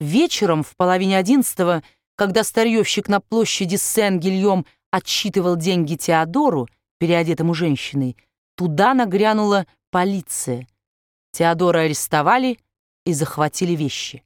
Вечером в половине 11, когда старьевщик на площади Сен-Гильом отсчитывал деньги Теодору, переодетому женщиной, туда нагрянула полиция. Теодора арестовали и захватили вещи.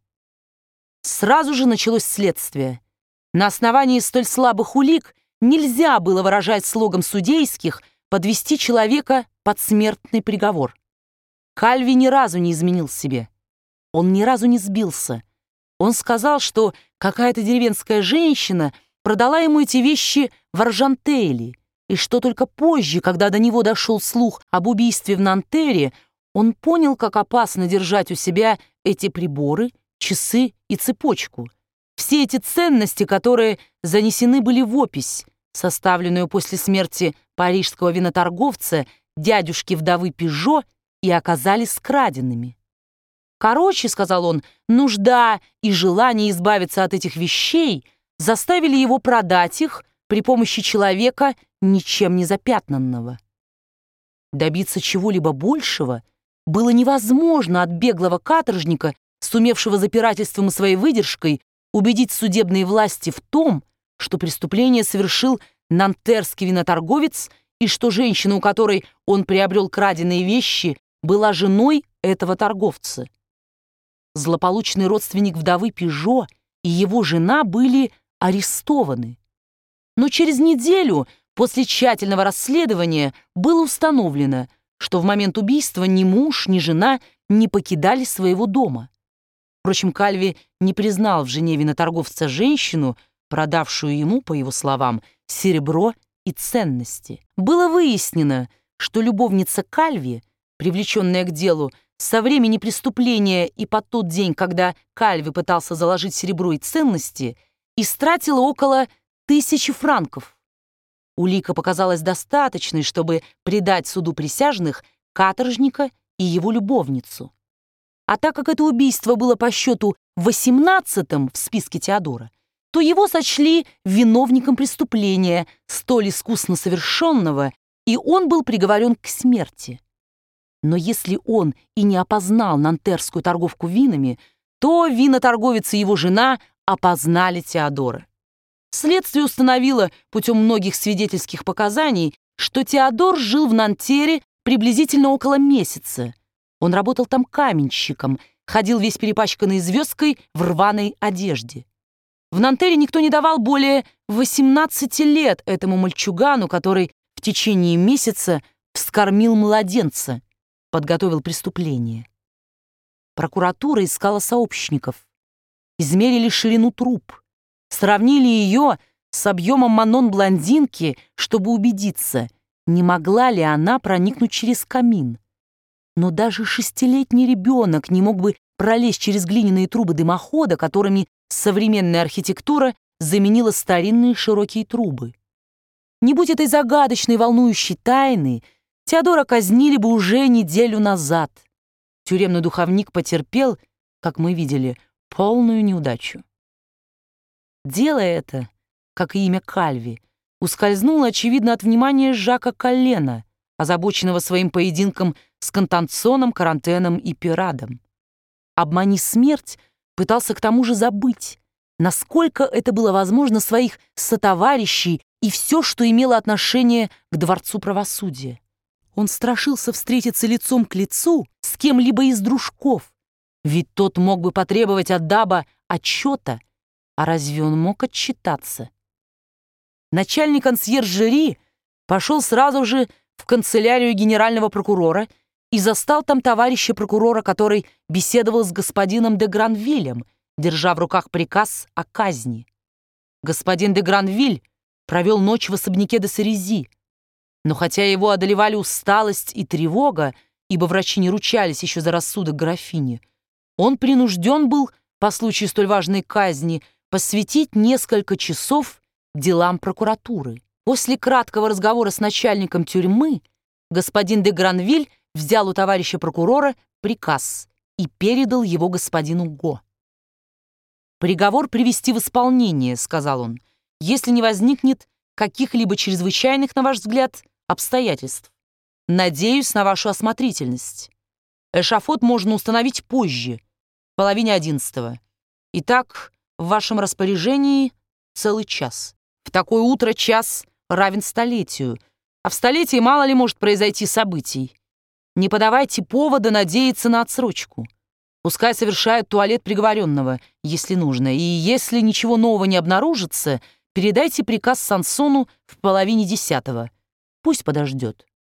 Сразу же началось следствие. На основании столь слабых улик нельзя было, выражать слогом судейских, подвести человека под смертный приговор. Кальви ни разу не изменил себе. Он ни разу не сбился. Он сказал, что какая-то деревенская женщина продала ему эти вещи в Аржантейле, и что только позже, когда до него дошел слух об убийстве в Нантере, он понял, как опасно держать у себя эти приборы, часы и цепочку. Все эти ценности, которые занесены были в опись, составленную после смерти парижского виноторговца, дядюшки вдовы Пижо, и оказались краденными. «Короче, — сказал он, — нужда и желание избавиться от этих вещей заставили его продать их при помощи человека, ничем не запятнанного». Добиться чего-либо большего было невозможно от беглого каторжника, сумевшего запирательством и своей выдержкой убедить судебные власти в том, что преступление совершил нантерский виноторговец и что женщина, у которой он приобрел краденые вещи, была женой этого торговца. Злополучный родственник вдовы Пижо и его жена были арестованы. Но через неделю после тщательного расследования было установлено, что в момент убийства ни муж, ни жена не покидали своего дома. Впрочем, Кальви не признал в жене виноторговца женщину, продавшую ему, по его словам, серебро и ценности. Было выяснено, что любовница Кальви, привлеченная к делу со времени преступления и по тот день, когда Кальви пытался заложить серебро и ценности, истратила около 1000 франков. Улика показалась достаточной, чтобы предать суду присяжных каторжника и его любовницу. А так как это убийство было по счету 18-м в списке Теодора, то его сочли виновником преступления, столь искусно совершенного, и он был приговорен к смерти. Но если он и не опознал нантерскую торговку винами, то виноторговец и его жена опознали Теодора. Следствие установило путем многих свидетельских показаний, что Теодор жил в Нантере приблизительно около месяца. Он работал там каменщиком, ходил весь перепачканный звездкой в рваной одежде. В Нантере никто не давал более 18 лет этому мальчугану, который в течение месяца вскормил младенца, подготовил преступление. Прокуратура искала сообщников. Измерили ширину труб. Сравнили ее с объемом манон-блондинки, чтобы убедиться, не могла ли она проникнуть через камин. Но даже 6-летний ребенок не мог бы пролезть через глиняные трубы дымохода, которыми современная архитектура заменила старинные широкие трубы. Не будь этой загадочной, волнующей тайны, Теодора казнили бы уже неделю назад. Тюремный духовник потерпел, как мы видели, полную неудачу. Дело это, как и имя Кальви, ускользнуло, очевидно, от внимания Жака Коллена, озабоченного своим поединком с Контансоном, Карантеном и Пирадом. «Обмани смерть» пытался к тому же забыть, насколько это было возможно, своих сотоварищей и все, что имело отношение к Дворцу правосудия. Он страшился встретиться лицом к лицу с кем-либо из дружков, ведь тот мог бы потребовать от Даба отчета, а разве он мог отчитаться? Начальник консьержери пошел сразу же в канцелярию генерального прокурора и застал там товарища прокурора, который беседовал с господином де Гранвиллем, держа в руках приказ о казни. Господин де Гранвиль провел ночь в особняке де Сарези, но хотя его одолевали усталость и тревога, ибо врачи не ручались еще за рассудок графини, он принужден был, по случаю столь важной казни, посвятить несколько часов делам прокуратуры. После краткого разговора с начальником тюрьмы господин де Гранвиль взял у товарища прокурора приказ и передал его господину Го. «Приговор привести в исполнение», — сказал он, «если не возникнет каких-либо чрезвычайных, на ваш взгляд, обстоятельств. Надеюсь на вашу осмотрительность. Эшафот можно установить позже, в половине 11. Итак, в вашем распоряжении целый час. В такое утро час равен столетию, а в столетии мало ли может произойти событий. Не подавайте повода надеяться на отсрочку. Пускай совершают туалет приговоренного, если нужно, и если ничего нового не обнаружится, передайте приказ Сансону в 9:30. Пусть подождет.